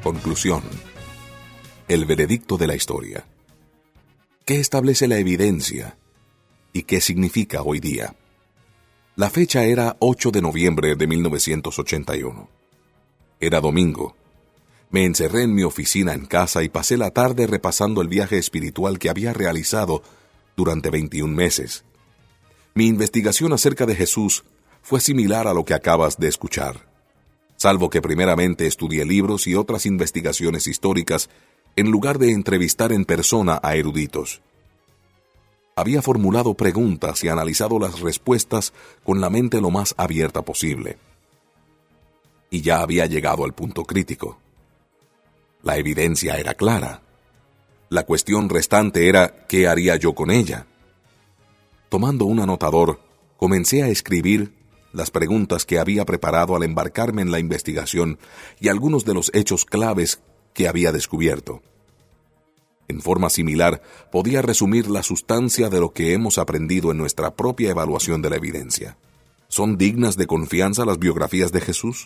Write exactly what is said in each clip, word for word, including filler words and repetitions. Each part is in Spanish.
Conclusión. El veredicto de la historia. ¿Qué establece la evidencia? ¿Y qué significa hoy día? La fecha era ocho de noviembre de mil novecientos ochenta y uno. Era domingo. Me encerré en mi oficina en casa y pasé la tarde repasando el viaje espiritual que había realizado durante veintiún meses. Mi investigación acerca de Jesús fue similar a lo que acabas de escuchar, salvo que primeramente estudié libros y otras investigaciones históricas en lugar de entrevistar en persona a eruditos. Había formulado preguntas y analizado las respuestas con la mente lo más abierta posible. Y ya había llegado al punto crítico. La evidencia era clara. La cuestión restante era ¿qué haría yo con ella? Tomando un anotador, comencé a escribir las preguntas que había preparado al embarcarme en la investigación y algunos de los hechos claves que había descubierto. En forma similar, podía resumir la sustancia de lo que hemos aprendido en nuestra propia evaluación de la evidencia. ¿Son dignas de confianza las biografías de Jesús?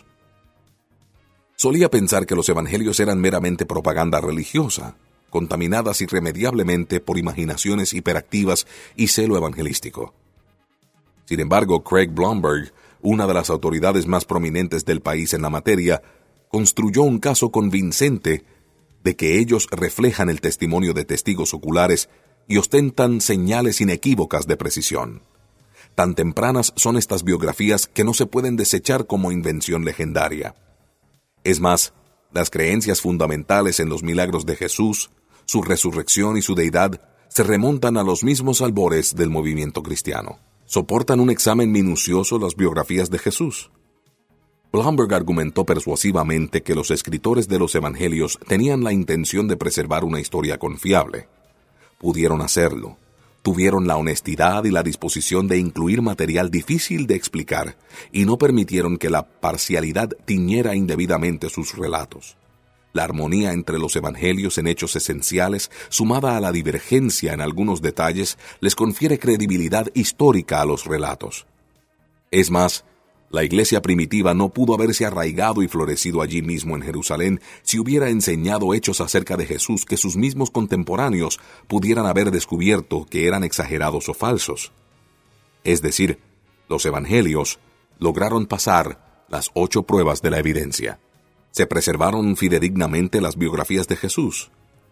Solía pensar que los evangelios eran meramente propaganda religiosa, contaminadas irremediablemente por imaginaciones hiperactivas y celo evangelístico. Sin embargo, Craig Blomberg, una de las autoridades más prominentes del país en la materia, construyó un caso convincente de que ellos reflejan el testimonio de testigos oculares y ostentan señales inequívocas de precisión. Tan tempranas son estas biografías que no se pueden desechar como invención legendaria. Es más, las creencias fundamentales en los milagros de Jesús, su resurrección y su deidad se remontan a los mismos albores del movimiento cristiano. ¿Soportan un examen minucioso las biografías de Jesús? Blomberg argumentó persuasivamente que los escritores de los evangelios tenían la intención de preservar una historia confiable. Pudieron hacerlo. Tuvieron la honestidad y la disposición de incluir material difícil de explicar y no permitieron que la parcialidad tiñera indebidamente sus relatos. La armonía entre los evangelios en hechos esenciales, sumada a la divergencia en algunos detalles, les confiere credibilidad histórica a los relatos. Es más, la iglesia primitiva no pudo haberse arraigado y florecido allí mismo en Jerusalén si hubiera enseñado hechos acerca de Jesús que sus mismos contemporáneos pudieran haber descubierto que eran exagerados o falsos. Es decir, los evangelios lograron pasar las ocho pruebas de la evidencia. ¿Se preservaron fidedignamente las biografías de Jesús?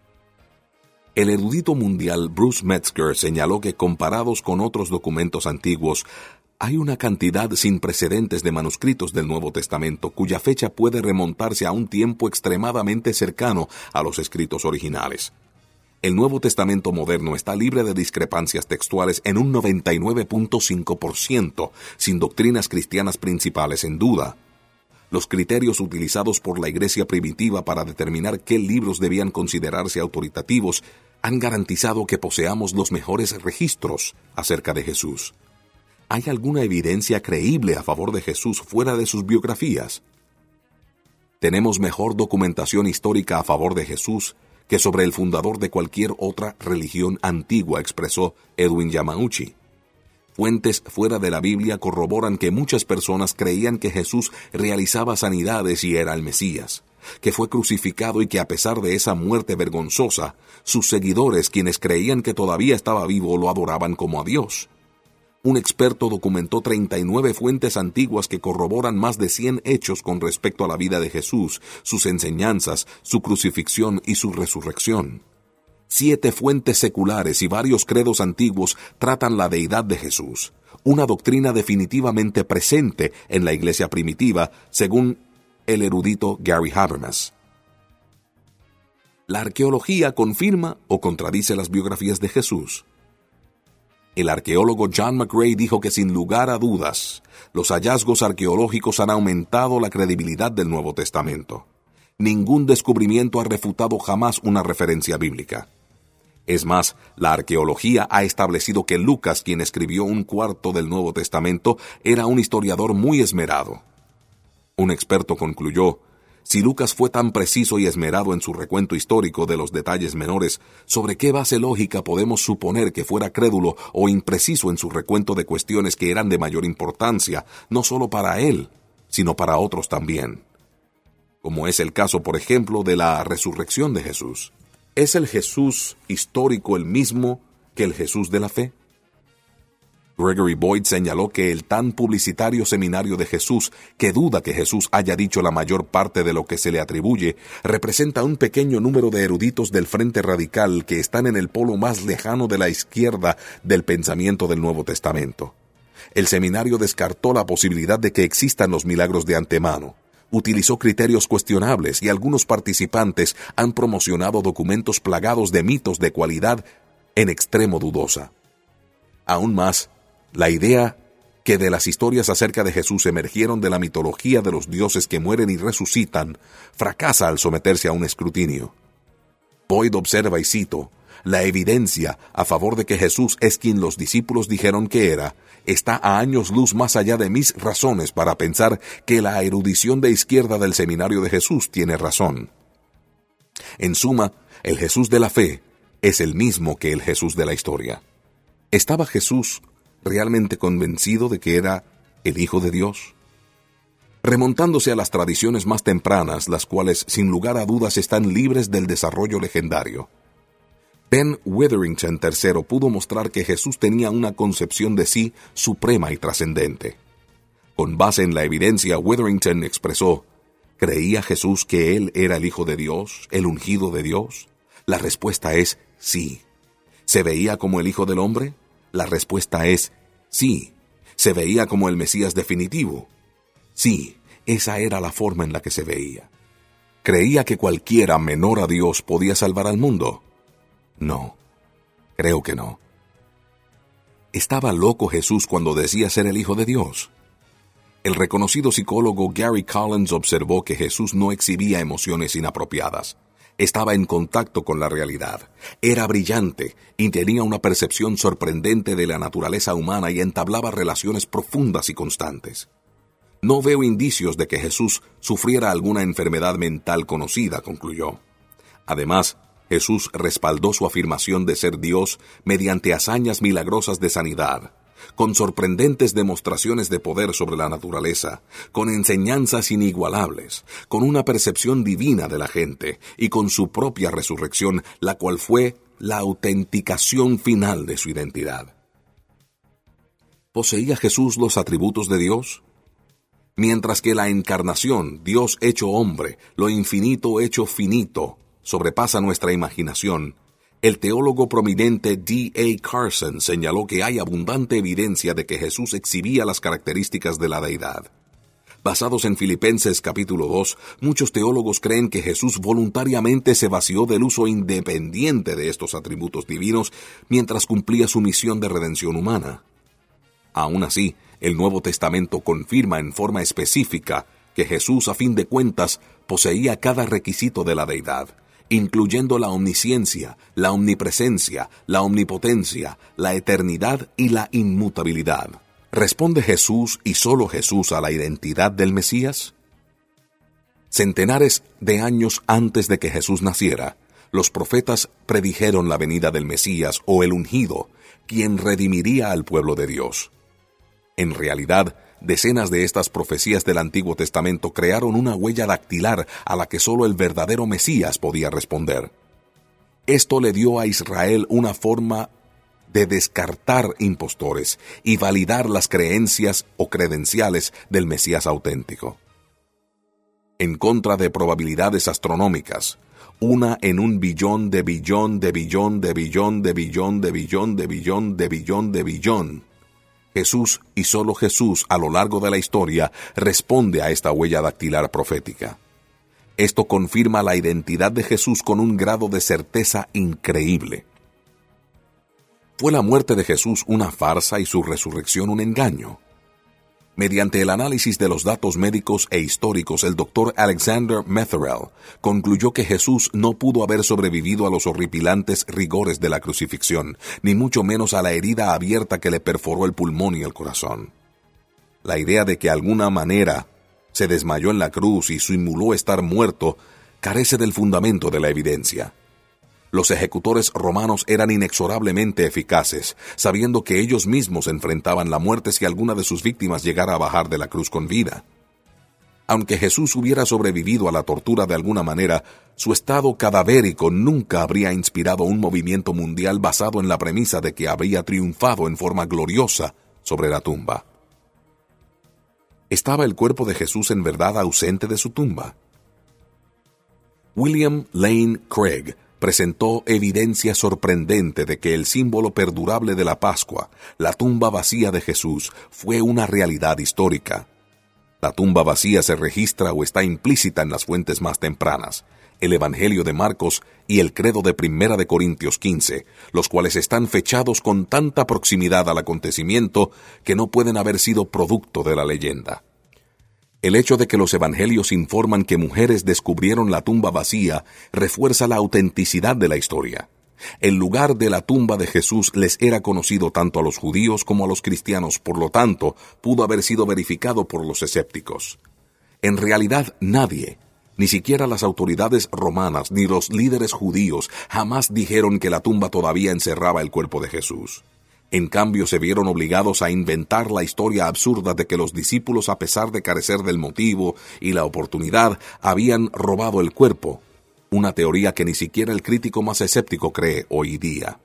El erudito mundial Bruce Metzger señaló que comparados con otros documentos antiguos, hay una cantidad sin precedentes de manuscritos del Nuevo Testamento cuya fecha puede remontarse a un tiempo extremadamente cercano a los escritos originales. El Nuevo Testamento moderno está libre de discrepancias textuales en un noventa y nueve punto cinco por ciento, sin doctrinas cristianas principales en duda. Los criterios utilizados por la Iglesia primitiva para determinar qué libros debían considerarse autoritativos han garantizado que poseamos los mejores registros acerca de Jesús. ¿Hay alguna evidencia creíble a favor de Jesús fuera de sus biografías? Tenemos mejor documentación histórica a favor de Jesús que sobre el fundador de cualquier otra religión antigua, expresó Edwin Yamauchi. Fuentes fuera de la Biblia corroboran que muchas personas creían que Jesús realizaba sanidades y era el Mesías, que fue crucificado y que a pesar de esa muerte vergonzosa, sus seguidores, quienes creían que todavía estaba vivo, lo adoraban como a Dios. Un experto documentó treinta y nueve fuentes antiguas que corroboran más de cien hechos con respecto a la vida de Jesús, sus enseñanzas, su crucifixión y su resurrección. Siete fuentes seculares y varios credos antiguos tratan la deidad de Jesús, una doctrina definitivamente presente en la iglesia primitiva, según el erudito Gary Habermas. ¿La arqueología confirma o contradice las biografías de Jesús? El arqueólogo John McRae dijo que sin lugar a dudas, los hallazgos arqueológicos han aumentado la credibilidad del Nuevo Testamento. Ningún descubrimiento ha refutado jamás una referencia bíblica. Es más, la arqueología ha establecido que Lucas, quien escribió un cuarto del Nuevo Testamento, era un historiador muy esmerado. Un experto concluyó: si Lucas fue tan preciso y esmerado en su recuento histórico de los detalles menores, ¿sobre qué base lógica podemos suponer que fuera crédulo o impreciso en su recuento de cuestiones que eran de mayor importancia, no solo para él, sino para otros también? como es el caso, por ejemplo, de la resurrección de Jesús. ¿Es el Jesús histórico el mismo que el Jesús de la fe? Gregory Boyd señaló que el tan publicitario seminario de Jesús, que duda que Jesús haya dicho la mayor parte de lo que se le atribuye, representa un pequeño número de eruditos del Frente Radical que están en el polo más lejano de la izquierda del pensamiento del Nuevo Testamento. El seminario descartó la posibilidad de que existan los milagros de antemano. Utilizó criterios cuestionables y algunos participantes han promocionado documentos plagados de mitos de cualidad en extremo dudosa. Aún más, la idea que de las historias acerca de Jesús emergieron de la mitología de los dioses que mueren y resucitan fracasa al someterse a un escrutinio. Boyd observa, y cito, «La evidencia a favor de que Jesús es quien los discípulos dijeron que era, está a años luz más allá de mis razones para pensar que la erudición de izquierda del seminario de Jesús tiene razón». En suma, el Jesús de la fe es el mismo que el Jesús de la historia. ¿Estaba Jesús realmente convencido de que era el Hijo de Dios? Remontándose a las tradiciones más tempranas, las cuales sin lugar a dudas están libres del desarrollo legendario, Ben Witherington tercero pudo mostrar que Jesús tenía una concepción de sí suprema y trascendente. Con base en la evidencia, Witherington expresó, ¿creía Jesús que él era el Hijo de Dios, el ungido de Dios? La respuesta es sí. ¿Se veía como el Hijo del Hombre? La respuesta es sí. ¿Se veía como el Mesías definitivo? Sí, esa era la forma en la que se veía. ¿Creía que cualquiera menor a Dios podía salvar al mundo? No, creo que no. ¿Estaba loco Jesús cuando decía ser el Hijo de Dios? El reconocido psicólogo Gary Collins observó que Jesús no exhibía emociones inapropiadas. Estaba en contacto con la realidad. Era brillante y tenía una percepción sorprendente de la naturaleza humana y entablaba relaciones profundas y constantes. No veo indicios de que Jesús sufriera alguna enfermedad mental conocida, concluyó. Además, Jesús respaldó su afirmación de ser Dios mediante hazañas milagrosas de sanidad, con sorprendentes demostraciones de poder sobre la naturaleza, con enseñanzas inigualables, con una percepción divina de la gente y con su propia resurrección, la cual fue la autenticación final de su identidad. ¿Poseía Jesús los atributos de Dios? Mientras que la encarnación, Dios hecho hombre, lo infinito hecho finito, sobrepasa nuestra imaginación, el teólogo prominente D A Carson señaló que hay abundante evidencia de que Jesús exhibía las características de la deidad. Basados en Filipenses capítulo dos, muchos teólogos creen que Jesús voluntariamente se vació del uso independiente de estos atributos divinos mientras cumplía su misión de redención humana. Aún así, el Nuevo Testamento confirma en forma específica que Jesús, a fin de cuentas, poseía cada requisito de la deidad, incluyendo la omnisciencia, la omnipresencia, la omnipotencia, la eternidad y la inmutabilidad. ¿Responde Jesús y solo Jesús a la identidad del Mesías? Centenares de años antes de que Jesús naciera, los profetas predijeron la venida del Mesías o el ungido, quien redimiría al pueblo de Dios. En realidad, decenas de estas profecías del Antiguo Testamento crearon una huella dactilar a la que solo el verdadero Mesías podía responder. Esto le dio a Israel una forma de descartar impostores y validar las creencias o credenciales del Mesías auténtico. En contra de probabilidades astronómicas, una en un billón de billón de billón de billón de billón de billón de billón de billón de billón, Jesús y solo Jesús a lo largo de la historia responde a esta huella dactilar profética. Esto confirma la identidad de Jesús con un grado de certeza increíble. ¿Fue la muerte de Jesús una farsa y su resurrección un engaño? Mediante el análisis de los datos médicos e históricos, el doctor Alexander Metherell concluyó que Jesús no pudo haber sobrevivido a los horripilantes rigores de la crucifixión, ni mucho menos a la herida abierta que le perforó el pulmón y el corazón. La idea de que de alguna manera se desmayó en la cruz y simuló estar muerto carece del fundamento de la evidencia. Los ejecutores romanos eran inexorablemente eficaces, sabiendo que ellos mismos enfrentaban la muerte si alguna de sus víctimas llegara a bajar de la cruz con vida. Aunque Jesús hubiera sobrevivido a la tortura de alguna manera, su estado cadavérico nunca habría inspirado un movimiento mundial basado en la premisa de que habría triunfado en forma gloriosa sobre la tumba. ¿Estaba el cuerpo de Jesús en verdad ausente de su tumba? William Lane Craig presentó evidencia sorprendente de que el símbolo perdurable de la Pascua, la tumba vacía de Jesús, fue una realidad histórica. La tumba vacía se registra o está implícita en las fuentes más tempranas, el Evangelio de Marcos y el Credo de Primera de Corintios quince, los cuales están fechados con tanta proximidad al acontecimiento que no pueden haber sido producto de la leyenda. El hecho de que los evangelios informan que mujeres descubrieron la tumba vacía refuerza la autenticidad de la historia. El lugar de la tumba de Jesús les era conocido tanto a los judíos como a los cristianos, por lo tanto, pudo haber sido verificado por los escépticos. En realidad, nadie, ni siquiera las autoridades romanas ni los líderes judíos, jamás dijeron que la tumba todavía encerraba el cuerpo de Jesús. En cambio, se vieron obligados a inventar la historia absurda de que los discípulos, a pesar de carecer del motivo y la oportunidad, habían robado el cuerpo, una teoría que ni siquiera el crítico más escéptico cree hoy día.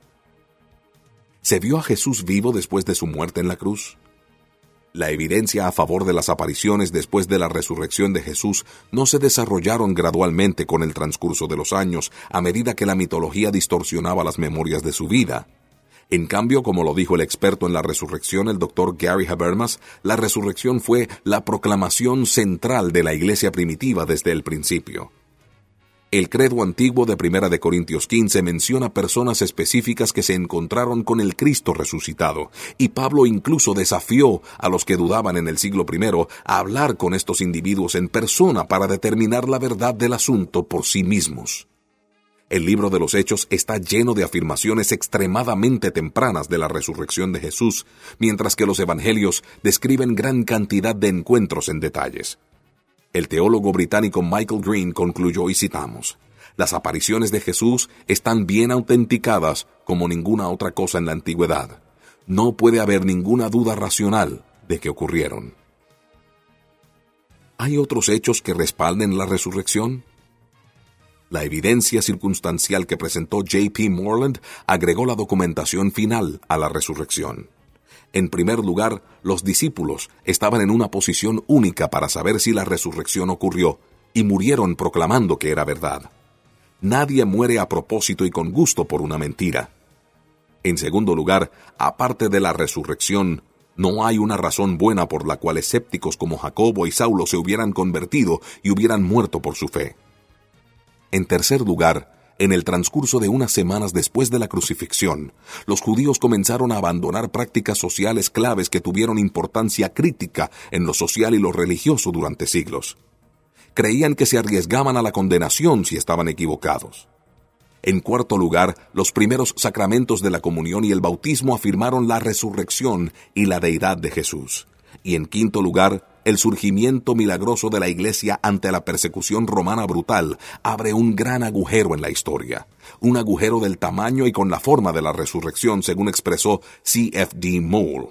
¿Se vio a Jesús vivo después de su muerte en la cruz? La evidencia a favor de las apariciones después de la resurrección de Jesús no se desarrollaron gradualmente con el transcurso de los años, a medida que la mitología distorsionaba las memorias de su vida. En cambio, como lo dijo el experto en la resurrección, el doctor Gary Habermas, la resurrección fue la proclamación central de la iglesia primitiva desde el principio. El credo antiguo de Primera de Corintios quince menciona personas específicas que se encontraron con el Cristo resucitado, y Pablo incluso desafió a los que dudaban en el siglo primero a hablar con estos individuos en persona para determinar la verdad del asunto por sí mismos. El libro de los Hechos está lleno de afirmaciones extremadamente tempranas de la resurrección de Jesús, mientras que los evangelios describen gran cantidad de encuentros en detalles. El teólogo británico Michael Green concluyó, y citamos: «Las apariciones de Jesús están bien autenticadas como ninguna otra cosa en la antigüedad. No puede haber ninguna duda racional de que ocurrieron». ¿Hay otros hechos que respalden la resurrección? La evidencia circunstancial que presentó J P Moreland agregó la documentación final a la resurrección. En primer lugar, los discípulos estaban en una posición única para saber si la resurrección ocurrió, y murieron proclamando que era verdad. Nadie muere a propósito y con gusto por una mentira. En segundo lugar, aparte de la resurrección, no hay una razón buena por la cual escépticos como Jacobo y Saulo se hubieran convertido y hubieran muerto por su fe. En tercer lugar, en el transcurso de unas semanas después de la crucifixión, los judíos comenzaron a abandonar prácticas sociales claves que tuvieron importancia crítica en lo social y lo religioso durante siglos. Creían que se arriesgaban a la condenación si estaban equivocados. En cuarto lugar, los primeros sacramentos de la comunión y el bautismo afirmaron la resurrección y la deidad de Jesús. Y en quinto lugar, el surgimiento milagroso de la Iglesia ante la persecución romana brutal abre un gran agujero en la historia, un agujero del tamaño y con la forma de la resurrección, según expresó C F D Moule.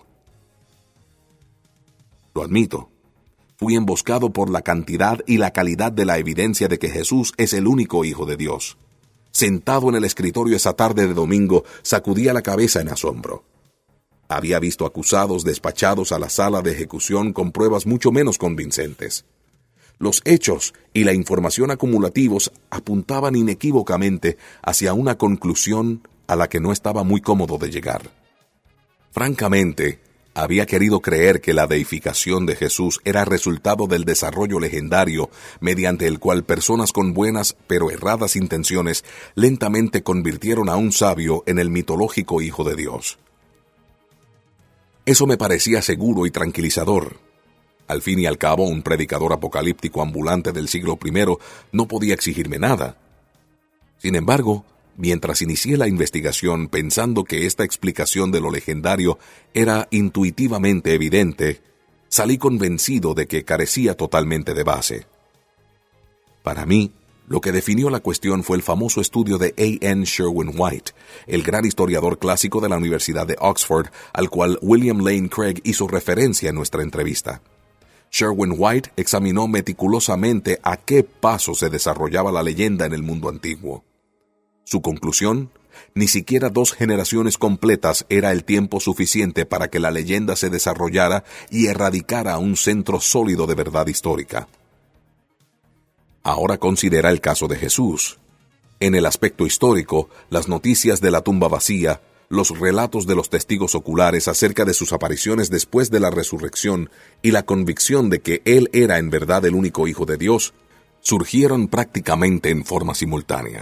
Lo admito, fui emboscado por la cantidad y la calidad de la evidencia de que Jesús es el único Hijo de Dios. Sentado en el escritorio esa tarde de domingo, sacudía la cabeza en asombro. Había visto acusados despachados a la sala de ejecución con pruebas mucho menos convincentes. Los hechos y la información acumulativos apuntaban inequívocamente hacia una conclusión a la que no estaba muy cómodo de llegar. Francamente, había querido creer que la deificación de Jesús era resultado del desarrollo legendario mediante el cual personas con buenas pero erradas intenciones lentamente convirtieron a un sabio en el mitológico Hijo de Dios. Eso me parecía seguro y tranquilizador. Al fin y al cabo, un predicador apocalíptico ambulante del siglo primero no podía exigirme nada. Sin embargo, mientras inicié la investigación pensando que esta explicación de lo legendario era intuitivamente evidente, salí convencido de que carecía totalmente de base. Para mí, lo que definió la cuestión fue el famoso estudio de A N Sherwin White, el gran historiador clásico de la Universidad de Oxford, al cual William Lane Craig hizo referencia en nuestra entrevista. Sherwin White examinó meticulosamente a qué paso se desarrollaba la leyenda en el mundo antiguo. Su conclusión: ni siquiera dos generaciones completas era el tiempo suficiente para que la leyenda se desarrollara y erradicara un centro sólido de verdad histórica. Ahora considera el caso de Jesús. En el aspecto histórico, las noticias de la tumba vacía, los relatos de los testigos oculares acerca de sus apariciones después de la resurrección y la convicción de que Él era en verdad el único Hijo de Dios, surgieron prácticamente en forma simultánea.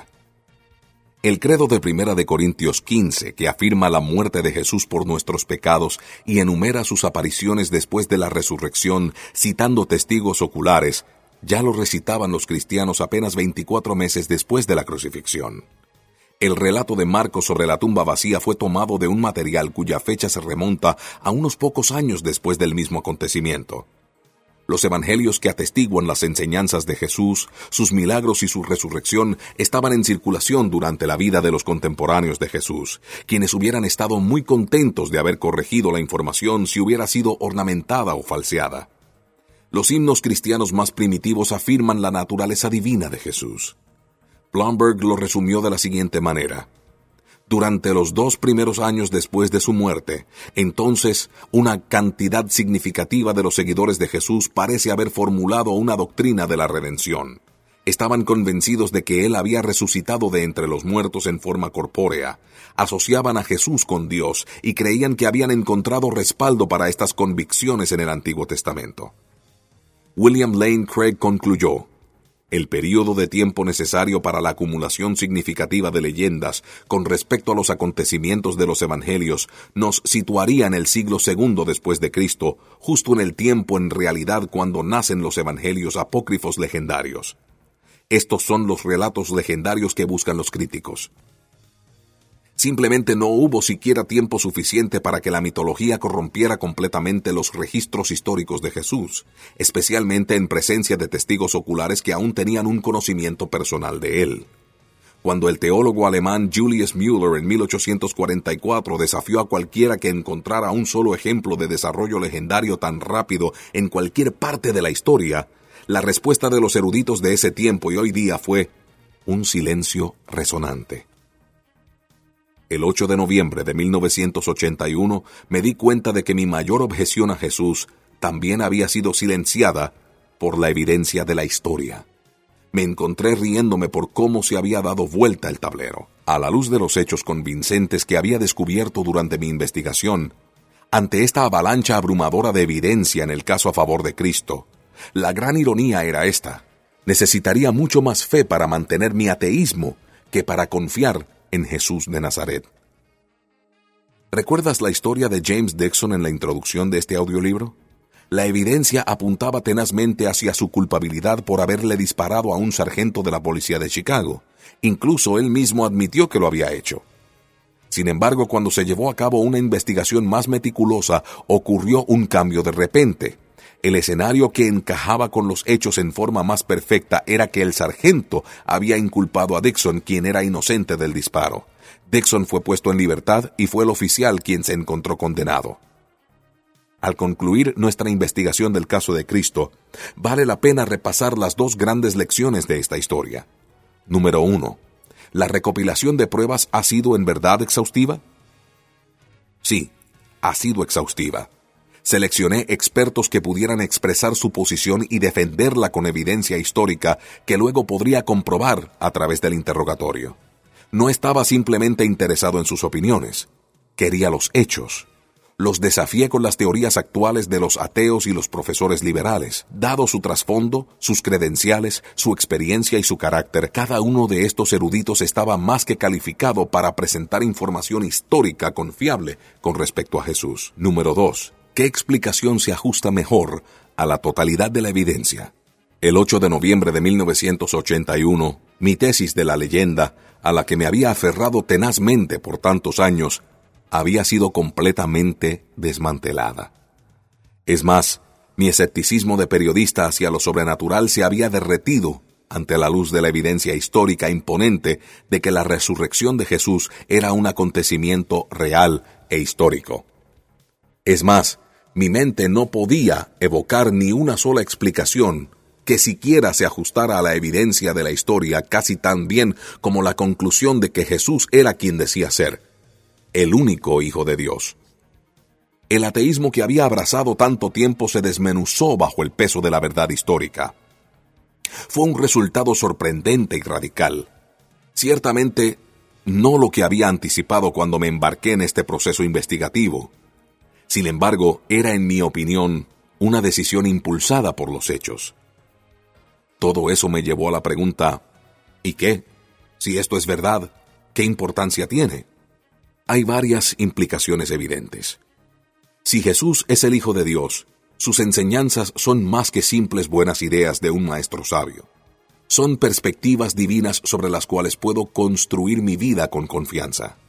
El credo de Primera de Corintios quince, que afirma la muerte de Jesús por nuestros pecados y enumera sus apariciones después de la resurrección, citando testigos oculares, ya lo recitaban los cristianos apenas veinticuatro meses después de la crucifixión. El relato de Marcos sobre la tumba vacía fue tomado de un material cuya fecha se remonta a unos pocos años después del mismo acontecimiento. Los evangelios que atestiguan las enseñanzas de Jesús, sus milagros y su resurrección estaban en circulación durante la vida de los contemporáneos de Jesús, quienes hubieran estado muy contentos de haber corregido la información si hubiera sido ornamentada o falseada. Los himnos cristianos más primitivos afirman la naturaleza divina de Jesús. Blomberg lo resumió de la siguiente manera: durante los dos primeros años después de su muerte, entonces una cantidad significativa de los seguidores de Jesús parece haber formulado una doctrina de la redención. Estaban convencidos de que Él había resucitado de entre los muertos en forma corpórea, asociaban a Jesús con Dios y creían que habían encontrado respaldo para estas convicciones en el Antiguo Testamento. William Lane Craig concluyó: el período de tiempo necesario para la acumulación significativa de leyendas con respecto a los acontecimientos de los evangelios nos situaría en el siglo segundo después de Cristo, justo en el tiempo en realidad cuando nacen los evangelios apócrifos legendarios. Estos son los relatos legendarios que buscan los críticos. Simplemente no hubo siquiera tiempo suficiente para que la mitología corrompiera completamente los registros históricos de Jesús, especialmente en presencia de testigos oculares que aún tenían un conocimiento personal de él. Cuando el teólogo alemán Julius Müller en mil ochocientos cuarenta y cuatro desafió a cualquiera que encontrara un solo ejemplo de desarrollo legendario tan rápido en cualquier parte de la historia, la respuesta de los eruditos de ese tiempo y hoy día fue un silencio resonante. El ocho de noviembre de mil novecientos ochenta y uno me di cuenta de que mi mayor objeción a Jesús también había sido silenciada por la evidencia de la historia. Me encontré riéndome por cómo se había dado vuelta el tablero. A la luz de los hechos convincentes que había descubierto durante mi investigación, ante esta avalancha abrumadora de evidencia en el caso a favor de Cristo, la gran ironía era esta: necesitaría mucho más fe para mantener mi ateísmo que para confiar en Jesús de Nazaret. ¿Recuerdas la historia de James Dixon en la introducción de este audiolibro? La evidencia apuntaba tenazmente hacia su culpabilidad por haberle disparado a un sargento de la policía de Chicago. Incluso él mismo admitió que lo había hecho. Sin embargo, cuando se llevó a cabo una investigación más meticulosa, ocurrió un cambio de repente. El escenario que encajaba con los hechos en forma más perfecta era que el sargento había inculpado a Dixon, quien era inocente del disparo. Dixon fue puesto en libertad y fue el oficial quien se encontró condenado. Al concluir nuestra investigación del caso de Cristo, vale la pena repasar las dos grandes lecciones de esta historia. Número uno, ¿la recopilación de pruebas ha sido en verdad exhaustiva? Sí, ha sido exhaustiva. Seleccioné expertos que pudieran expresar su posición y defenderla con evidencia histórica que luego podría comprobar a través del interrogatorio. No estaba simplemente interesado en sus opiniones, quería los hechos. Los desafié con las teorías actuales de los ateos y los profesores liberales. Dado su trasfondo, sus credenciales, su experiencia y su carácter, cada uno de estos eruditos estaba más que calificado para presentar información histórica confiable con respecto a Jesús. Número dos. ¿Qué explicación se ajusta mejor a la totalidad de la evidencia? El ocho de noviembre de mil novecientos ochenta y uno, mi tesis de la leyenda, a la que me había aferrado tenazmente por tantos años, había sido completamente desmantelada. Es más, mi escepticismo de periodista hacia lo sobrenatural se había derretido ante la luz de la evidencia histórica imponente de que la resurrección de Jesús era un acontecimiento real e histórico. Es más, Mi mente no podía evocar ni una sola explicación que siquiera se ajustara a la evidencia de la historia casi tan bien como la conclusión de que Jesús era quien decía ser, el único Hijo de Dios. El ateísmo que había abrazado tanto tiempo se desmenuzó bajo el peso de la verdad histórica. Fue un resultado sorprendente y radical. Ciertamente, no lo que había anticipado cuando me embarqué en este proceso investigativo. Sin embargo, era, en mi opinión, una decisión impulsada por los hechos. Todo eso me llevó a la pregunta, ¿y qué? Si esto es verdad, ¿qué importancia tiene? Hay varias implicaciones evidentes. Si Jesús es el Hijo de Dios, sus enseñanzas son más que simples buenas ideas de un maestro sabio. Son perspectivas divinas sobre las cuales puedo construir mi vida con confianza.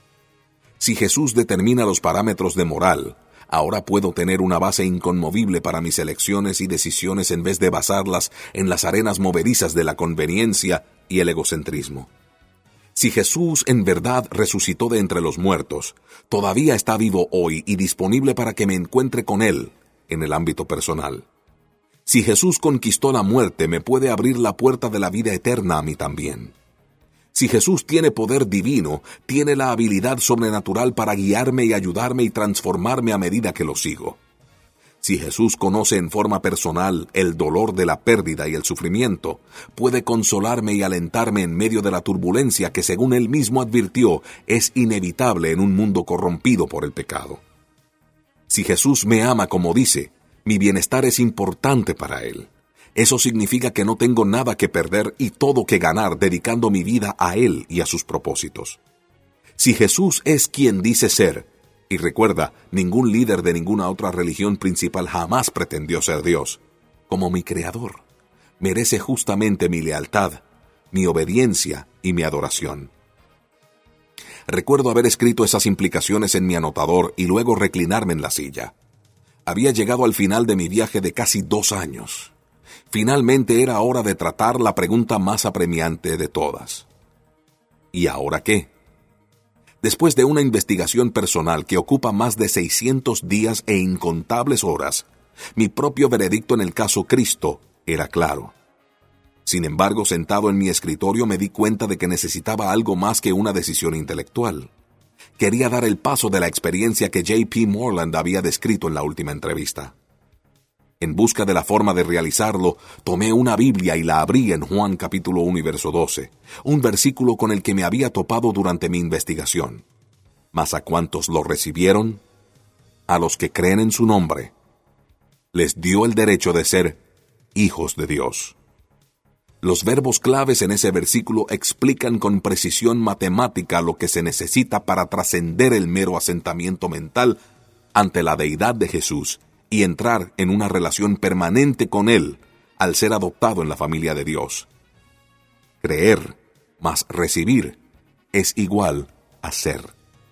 Si Jesús determina los parámetros de moral, ahora puedo tener una base inconmovible para mis elecciones y decisiones en vez de basarlas en las arenas movedizas de la conveniencia y el egocentrismo. Si Jesús en verdad resucitó de entre los muertos, todavía está vivo hoy y disponible para que me encuentre con Él en el ámbito personal. Si Jesús conquistó la muerte, me puede abrir la puerta de la vida eterna a mí también. Si Jesús tiene poder divino, tiene la habilidad sobrenatural para guiarme y ayudarme y transformarme a medida que lo sigo. Si Jesús conoce en forma personal el dolor de la pérdida y el sufrimiento, puede consolarme y alentarme en medio de la turbulencia que, según Él mismo advirtió, es inevitable en un mundo corrompido por el pecado. Si Jesús me ama como dice, mi bienestar es importante para Él. Eso significa que no tengo nada que perder y todo que ganar dedicando mi vida a Él y a sus propósitos. Si Jesús es quien dice ser, y recuerda, ningún líder de ninguna otra religión principal jamás pretendió ser Dios, como mi Creador, merece justamente mi lealtad, mi obediencia y mi adoración. Recuerdo haber escrito esas implicaciones en mi anotador y luego reclinarme en la silla. Había llegado al final de mi viaje de casi dos años. Finalmente era hora de tratar la pregunta más apremiante de todas. ¿Y ahora qué? Después de una investigación personal que ocupa más de seiscientos días e incontables horas, mi propio veredicto en el caso Cristo era claro. Sin embargo, sentado en mi escritorio me di cuenta de que necesitaba algo más que una decisión intelectual. Quería dar el paso de la experiencia que J P Moreland había descrito en la última entrevista. En busca de la forma de realizarlo, tomé una Biblia y la abrí en Juan capítulo uno y verso doce, un versículo con el que me había topado durante mi investigación. Mas a cuantos lo recibieron, a los que creen en su nombre, les dio el derecho de ser hijos de Dios. Los verbos claves en ese versículo explican con precisión matemática lo que se necesita para trascender el mero asentamiento mental ante la deidad de Jesús y entrar en una relación permanente con Él al ser adoptado en la familia de Dios. Creer más recibir es igual a ser.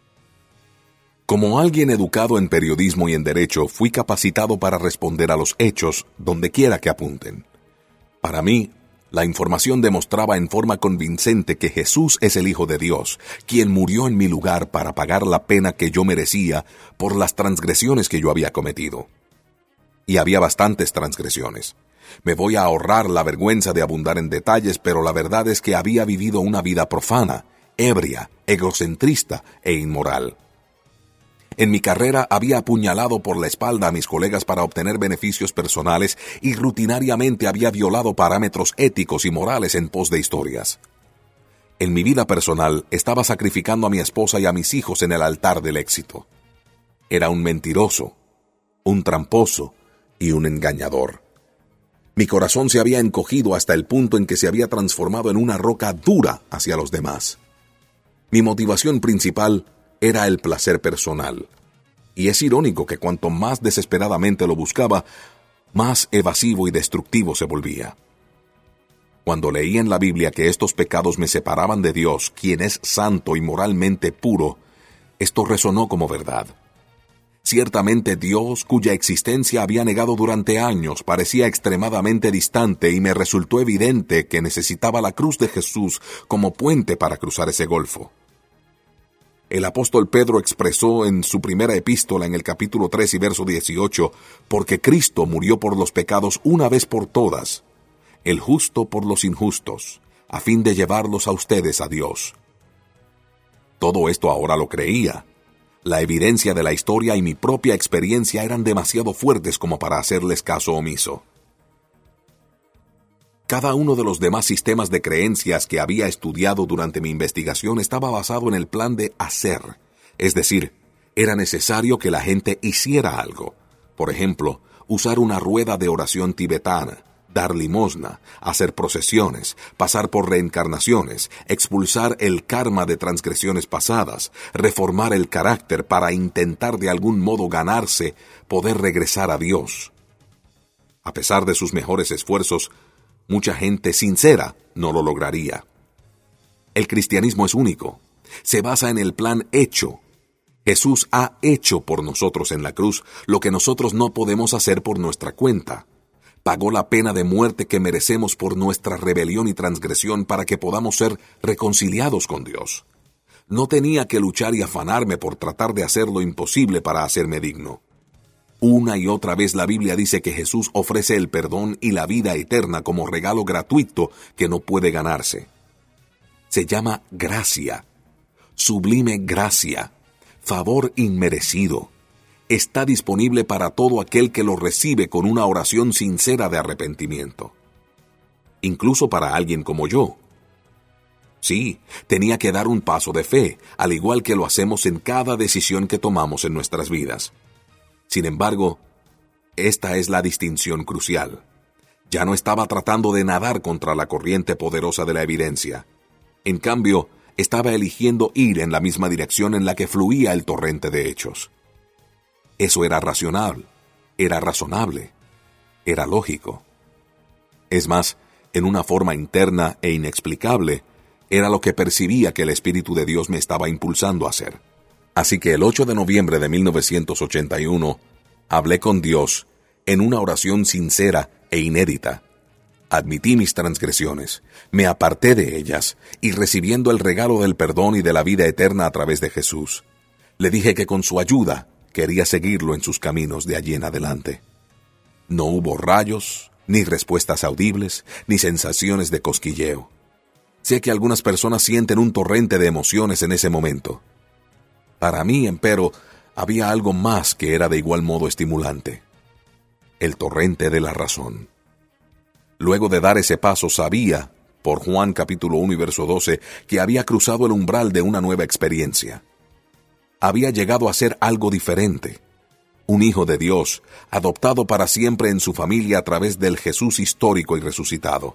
Como alguien educado en periodismo y en derecho, fui capacitado para responder a los hechos donde quiera que apunten. Para mí, la información demostraba en forma convincente que Jesús es el Hijo de Dios, quien murió en mi lugar para pagar la pena que yo merecía por las transgresiones que yo había cometido. Y había bastantes transgresiones. Me voy a ahorrar la vergüenza de abundar en detalles, pero la verdad es que había vivido una vida profana, ebria, egocentrista e inmoral. En mi carrera había apuñalado por la espalda a mis colegas para obtener beneficios personales y rutinariamente había violado parámetros éticos y morales en pos de historias. En mi vida personal estaba sacrificando a mi esposa y a mis hijos en el altar del éxito. Era un mentiroso, un tramposo y un engañador. Mi corazón se había encogido hasta el punto en que se había transformado en una roca dura hacia los demás. Mi motivación principal era el placer personal. Y es irónico que cuanto más desesperadamente lo buscaba, más evasivo y destructivo se volvía. Cuando leí en la Biblia que estos pecados me separaban de Dios, quien es santo y moralmente puro, esto resonó como verdad. Ciertamente Dios, cuya existencia había negado durante años, parecía extremadamente distante y me resultó evidente que necesitaba la cruz de Jesús como puente para cruzar ese golfo. El apóstol Pedro expresó en su primera epístola en el capítulo tres y verso dieciocho, porque Cristo murió por los pecados una vez por todas, el justo por los injustos, a fin de llevarlos a ustedes a Dios. Todo esto ahora lo creía. La evidencia de la historia y mi propia experiencia eran demasiado fuertes como para hacerles caso omiso. Cada uno de los demás sistemas de creencias que había estudiado durante mi investigación estaba basado en el plan de hacer, es decir, era necesario que la gente hiciera algo. Por ejemplo, usar una rueda de oración tibetana, dar limosna, hacer procesiones, pasar por reencarnaciones, expulsar el karma de transgresiones pasadas, reformar el carácter para intentar de algún modo ganarse, poder regresar a Dios. A pesar de sus mejores esfuerzos, mucha gente sincera no lo lograría. El cristianismo es único. Se basa en el plan hecho. Jesús ha hecho por nosotros en la cruz lo que nosotros no podemos hacer por nuestra cuenta. Pagó la pena de muerte que merecemos por nuestra rebelión y transgresión para que podamos ser reconciliados con Dios. No tenía que luchar y afanarme por tratar de hacer lo imposible para hacerme digno. Una y otra vez la Biblia dice que Jesús ofrece el perdón y la vida eterna como regalo gratuito que no puede ganarse. Se llama gracia, sublime gracia, favor inmerecido. Está disponible para todo aquel que lo recibe con una oración sincera de arrepentimiento. Incluso para alguien como yo. Sí, tenía que dar un paso de fe, al igual que lo hacemos en cada decisión que tomamos en nuestras vidas. Sin embargo, esta es la distinción crucial. Ya no estaba tratando de nadar contra la corriente poderosa de la evidencia. En cambio, estaba eligiendo ir en la misma dirección en la que fluía el torrente de hechos. Eso era racional, era razonable, era lógico. Es más, en una forma interna e inexplicable, era lo que percibía que el Espíritu de Dios me estaba impulsando a hacer. Así que el ocho de noviembre de mil novecientos ochenta y uno, hablé con Dios en una oración sincera e inédita. Admití mis transgresiones, me aparté de ellas, y recibiendo el regalo del perdón y de la vida eterna a través de Jesús, le dije que con su ayuda quería seguirlo en sus caminos de allí en adelante. No hubo rayos, ni respuestas audibles, ni sensaciones de cosquilleo. Sé que algunas personas sienten un torrente de emociones en ese momento. Para mí, empero, había algo más que era de igual modo estimulante. El torrente de la razón. Luego de dar ese paso, sabía, por Juan capítulo uno y verso doce, que había cruzado el umbral de una nueva experiencia. Había llegado a ser algo diferente. Un hijo de Dios, adoptado para siempre en su familia a través del Jesús histórico y resucitado.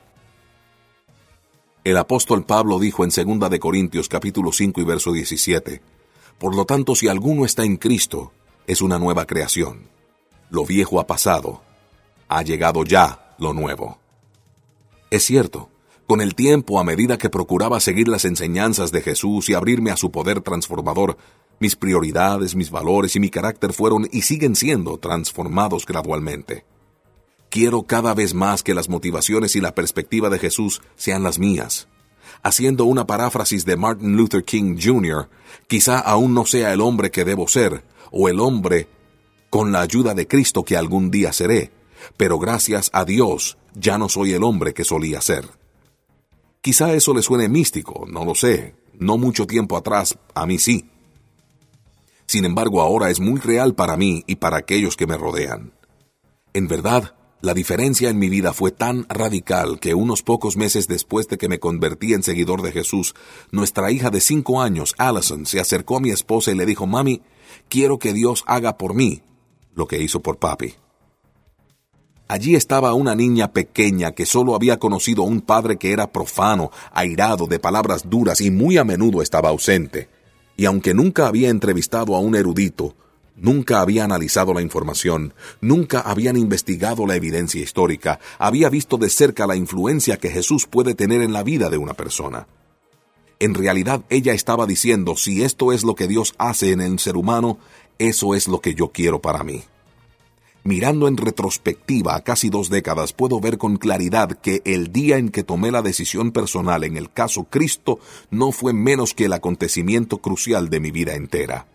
El apóstol Pablo dijo en segunda de Corintios capítulo cinco y verso diecisiete, por lo tanto, si alguno está en Cristo, es una nueva creación. Lo viejo ha pasado, ha llegado ya lo nuevo. Es cierto, con el tiempo, a medida que procuraba seguir las enseñanzas de Jesús y abrirme a su poder transformador, mis prioridades, mis valores y mi carácter fueron y siguen siendo transformados gradualmente. Quiero cada vez más que las motivaciones y la perspectiva de Jesús sean las mías. Haciendo una paráfrasis de Martin Luther King junior, quizá aún no sea el hombre que debo ser, o el hombre con la ayuda de Cristo que algún día seré, pero gracias a Dios ya no soy el hombre que solía ser. Quizá eso le suene místico, no lo sé, no mucho tiempo atrás, a mí sí. Sin embargo, ahora es muy real para mí y para aquellos que me rodean. En verdad, la diferencia en mi vida fue tan radical que unos pocos meses después de que me convertí en seguidor de Jesús, nuestra hija de cinco años, Allison, se acercó a mi esposa y le dijo, «Mami, quiero que Dios haga por mí lo que hizo por papi». Allí estaba una niña pequeña que solo había conocido a un padre que era profano, airado, de palabras duras y muy a menudo estaba ausente. Y aunque nunca había entrevistado a un erudito, nunca había analizado la información, nunca habían investigado la evidencia histórica, había visto de cerca la influencia que Jesús puede tener en la vida de una persona. En realidad, ella estaba diciendo, si esto es lo que Dios hace en el ser humano, eso es lo que yo quiero para mí. Mirando en retrospectiva a casi dos décadas, puedo ver con claridad que el día en que tomé la decisión personal en el caso Cristo no fue menos que el acontecimiento crucial de mi vida entera.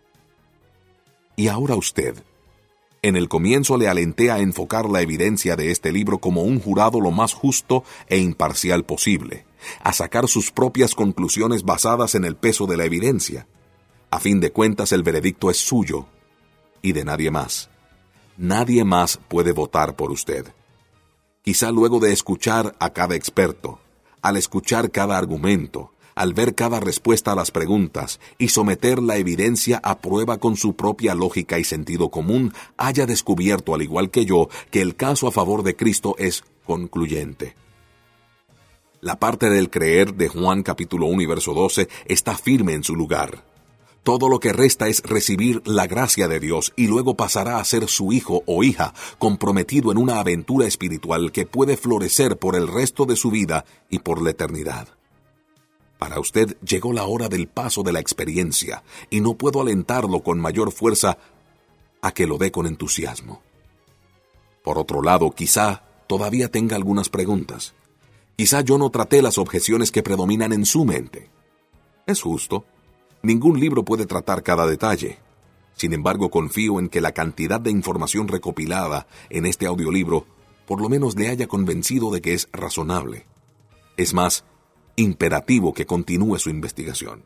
Y ahora usted. En el comienzo le alenté a enfocar la evidencia de este libro como un jurado lo más justo e imparcial posible, a sacar sus propias conclusiones basadas en el peso de la evidencia. A fin de cuentas, el veredicto es suyo y de nadie más. Nadie más puede votar por usted. Quizá luego de escuchar a cada experto, al escuchar cada argumento, al ver cada respuesta a las preguntas y someter la evidencia a prueba con su propia lógica y sentido común, haya descubierto, al igual que yo, que el caso a favor de Cristo es concluyente. La parte del creer de Juan capítulo uno y verso doce está firme en su lugar. Todo lo que resta es recibir la gracia de Dios y luego pasará a ser su hijo o hija, comprometido en una aventura espiritual que puede florecer por el resto de su vida y por la eternidad. Para usted llegó la hora del paso de la experiencia y no puedo alentarlo con mayor fuerza a que lo dé con entusiasmo. Por otro lado, quizá todavía tenga algunas preguntas. Quizá yo no traté las objeciones que predominan en su mente. Es justo. Ningún libro puede tratar cada detalle. Sin embargo, confío en que la cantidad de información recopilada en este audiolibro por lo menos le haya convencido de que es razonable. Es más, imperativo que continúe su investigación.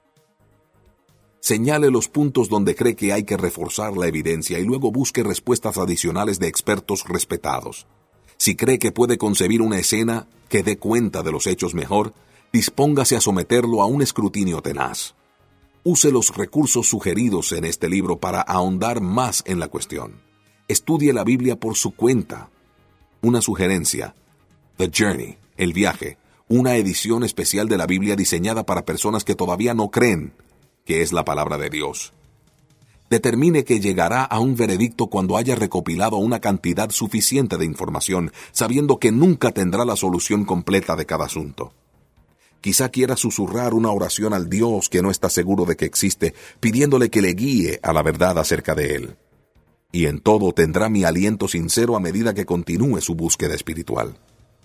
Señale los puntos donde cree que hay que reforzar la evidencia y luego busque respuestas adicionales de expertos respetados. Si cree que puede concebir una escena que dé cuenta de los hechos mejor, dispóngase a someterlo a un escrutinio tenaz. Use los recursos sugeridos en este libro para ahondar más en la cuestión. Estudie la Biblia por su cuenta. Una sugerencia: The Journey, El Viaje, una edición especial de la Biblia diseñada para personas que todavía no creen que es la palabra de Dios. Determine que llegará a un veredicto cuando haya recopilado una cantidad suficiente de información, sabiendo que nunca tendrá la solución completa de cada asunto. Quizá quiera susurrar una oración al Dios que no está seguro de que existe, pidiéndole que le guíe a la verdad acerca de Él. Y en todo tendrá mi aliento sincero a medida que continúe su búsqueda espiritual.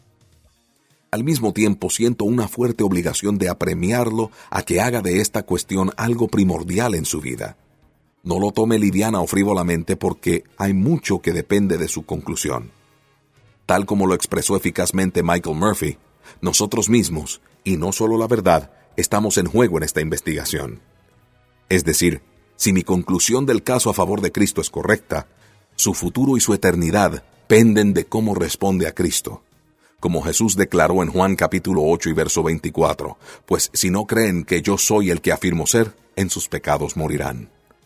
Al mismo tiempo siento una fuerte obligación de apremiarlo a que haga de esta cuestión algo primordial en su vida. No lo tome liviana o frívolamente porque hay mucho que depende de su conclusión. Tal como lo expresó eficazmente Michael Murphy, nosotros mismos, y no solo la verdad, estamos en juego en esta investigación. Es decir, si mi conclusión del caso a favor de Cristo es correcta, su futuro y su eternidad penden de cómo responde a Cristo. Como Jesús declaró en Juan capítulo ocho y verso veinticuatro, pues si no creen que yo soy el que afirmo ser, en sus pecados morirán.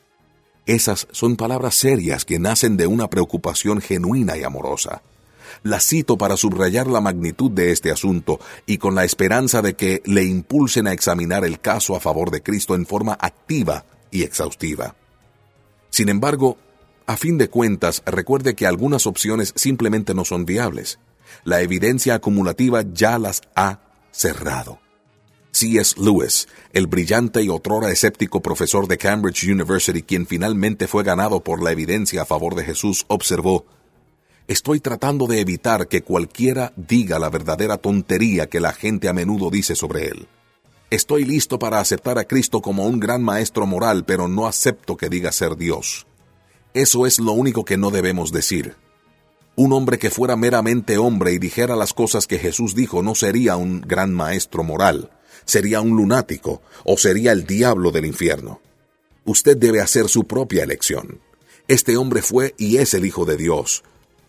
Esas son palabras serias que nacen de una preocupación genuina y amorosa. Las cito para subrayar la magnitud de este asunto y con la esperanza de que le impulsen a examinar el caso a favor de Cristo en forma activa y exhaustiva. Sin embargo, a fin de cuentas, recuerde que algunas opciones simplemente no son viables. La evidencia acumulativa ya las ha cerrado. C S Lewis, el brillante y otrora escéptico profesor de Cambridge University, quien finalmente fue ganado por la evidencia a favor de Jesús, observó: «Estoy tratando de evitar que cualquiera diga la verdadera tontería que la gente a menudo dice sobre él. Estoy listo para aceptar a Cristo como un gran maestro moral, pero no acepto que diga ser Dios. Eso es lo único que no debemos decir. Un hombre que fuera meramente hombre y dijera las cosas que Jesús dijo no sería un gran maestro moral, sería un lunático o sería el diablo del infierno. Usted debe hacer su propia elección. Este hombre fue y es el Hijo de Dios.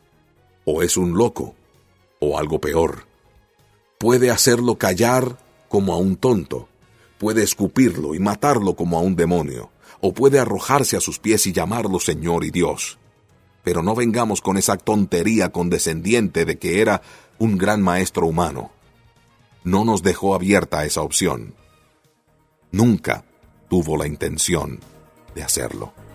O es un loco, o algo peor. Puede hacerlo callar como a un tonto, puede escupirlo y matarlo como a un demonio, o puede arrojarse a sus pies y llamarlo Señor y Dios. Pero no vengamos con esa tontería condescendiente de que era un gran maestro humano. No nos dejó abierta esa opción. Nunca tuvo la intención de hacerlo».